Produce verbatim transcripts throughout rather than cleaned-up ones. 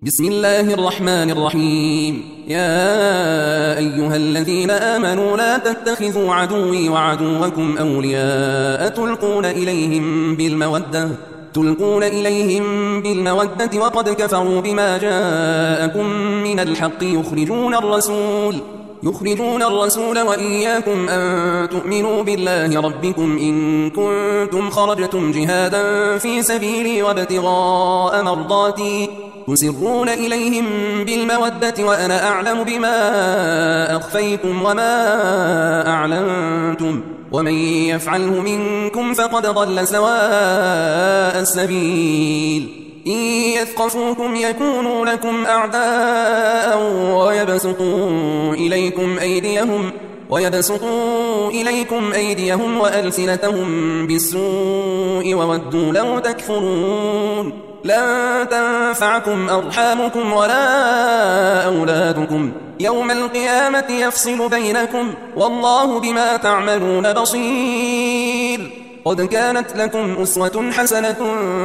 بسم الله الرحمن الرحيم. يا أيها الذين آمنوا لا تتخذوا عدوي وعدوكم أولياء تلقون إليهم بالمودة تلقون إليهم بالمودة وقد كفروا بما جاءكم من الحق يخرجون الرسول يخرجون الرسول وإياكم أن تؤمنوا بالله ربكم إن كنتم خرجتم جهادا في سبيلي وابتغاء مرضاتي تسرون إليهم بالمودة وأنا أعلم بما أخفيتم وما أعلنتم ومن يفعله منكم فقد ضل سواء السبيل. إن يثقفوكم يكونوا لكم أعداء ويبسطوا إليكم أيديهم ويبسطوا إليكم أيديهم وألسنتهم بالسوء وودوا لو تكفرون. لن تنفعكم أرحامكم ولا أولادكم يوم القيامة يفصل بينكم والله بما تعملون بصير. قد كانت لكم أسوة حسنة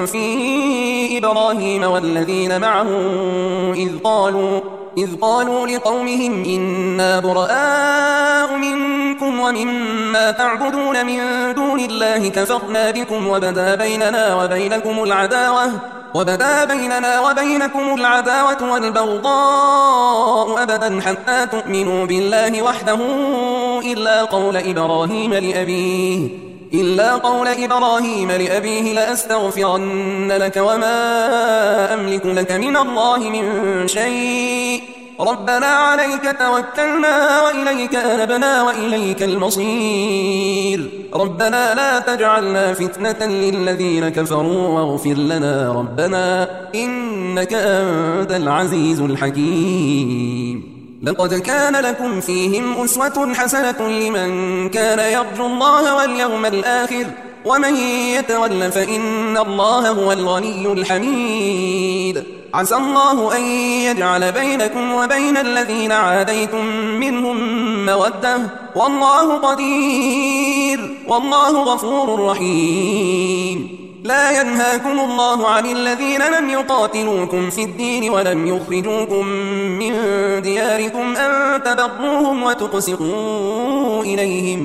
في إبراهيم والذين معه إذ قالوا إذ قالوا لقومهم إنا براء منكم ومما تعبدون من دون الله كفرنا بكم وبدا بيننا وبينكم العداوة وبدا بيننا وبينكم العداوة والبغضاء أبدا حتى تؤمنوا بالله وحده إلا قول إبراهيم لأبيه إلا قول إبراهيم لأبيه لأستغفرن لك وما أملك لك من الله من شيء ربنا عليك توكلنا وإليك أنبنا وإليك المصير. ربنا لا تجعلنا فتنة للذين كفروا واغفر لنا ربنا إنك أنت العزيز الحكيم. لقد كان لكم فيهم أسوة حسنة لمن كان يرجو الله واليوم الآخر ومن يتول فإن الله هو الغني الحميد. عسى الله أن يجعل بينكم وبين الذين عاديتم منهم مودة والله قدير والله غفور رحيم. لا ينهاكم الله عن الذين لم يقاتلوكم في الدين ولم يخرجوكم من دياركم أن تبروهم وتقسطوا إليهم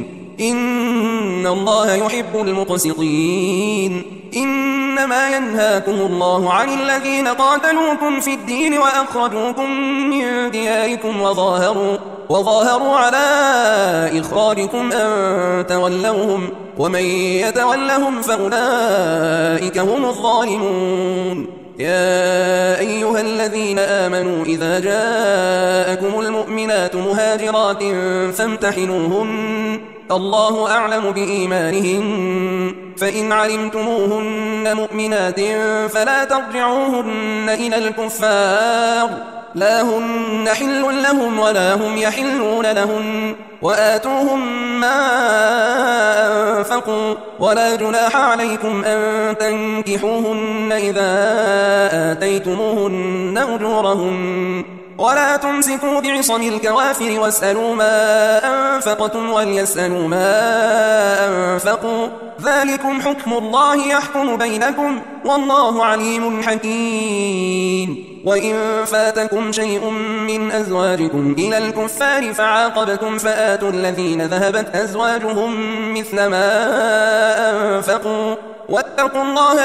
إن الله يحب المقسطين. إنما ينهاكم الله عن الذين قاتلوكم في الدين وأخرجوكم من دياركم وظاهروا, وظاهروا على إخراجكم أن تولوهم ومن يتولهم فأولئك هم الظالمون. يا أيها الذين آمنوا إذا جاءكم المؤمنات مهاجرات فامتحنوهن الله أعلم بإيمانهن فإن علمتموهن مؤمنات فلا ترجعوهن إلى الكفار لا هن حل لهم ولا هم يحلون لهن وآتوهم ما أنفقوا ولا جناح عليكم أن تنكحوهن إذا آتيتموهن أجورهن ولا تمسكوا بعصم الكوافر واسألوا ما أنفقتم وليسألوا ما أنفقوا ذلكم حكم الله يحكم بينكم والله عليم حكيم. وإن فاتكم شيء من أزواجكم إلى الكفار فعاقبتم فآتوا الذين ذهبت أزواجهم مثل ما أنفقوا واتقوا الله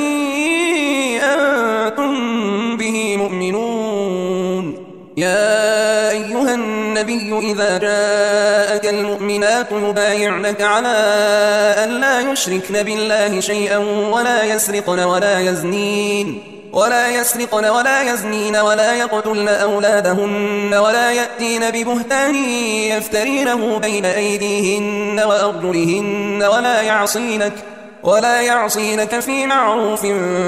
الذي أنتم به مؤمنون. يا أيها النبي إذا جاءك المؤمنات يبايعنك على أن لا يشركن بالله شيئا ولا يسرقن ولا يزنين ولا يسرقن ولا يزنين ولا يقتلن أولادهن ولا يأتين ببهتان يفترينه بين أيديهن وأرجلهن ولا يعصينك ولا يعصينك في معروف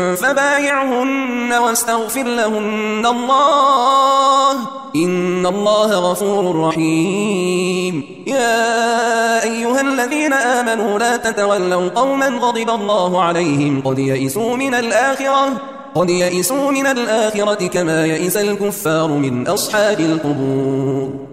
فبايعهن واستغفر لهن الله إن الله غفور رحيم. يا أيها الذين آمنوا لا تتولوا قوما غضب الله عليهم قد يئسوا من الآخرة قد يئسوا من الآخرة كما يئس الكفار من أصحاب القبور.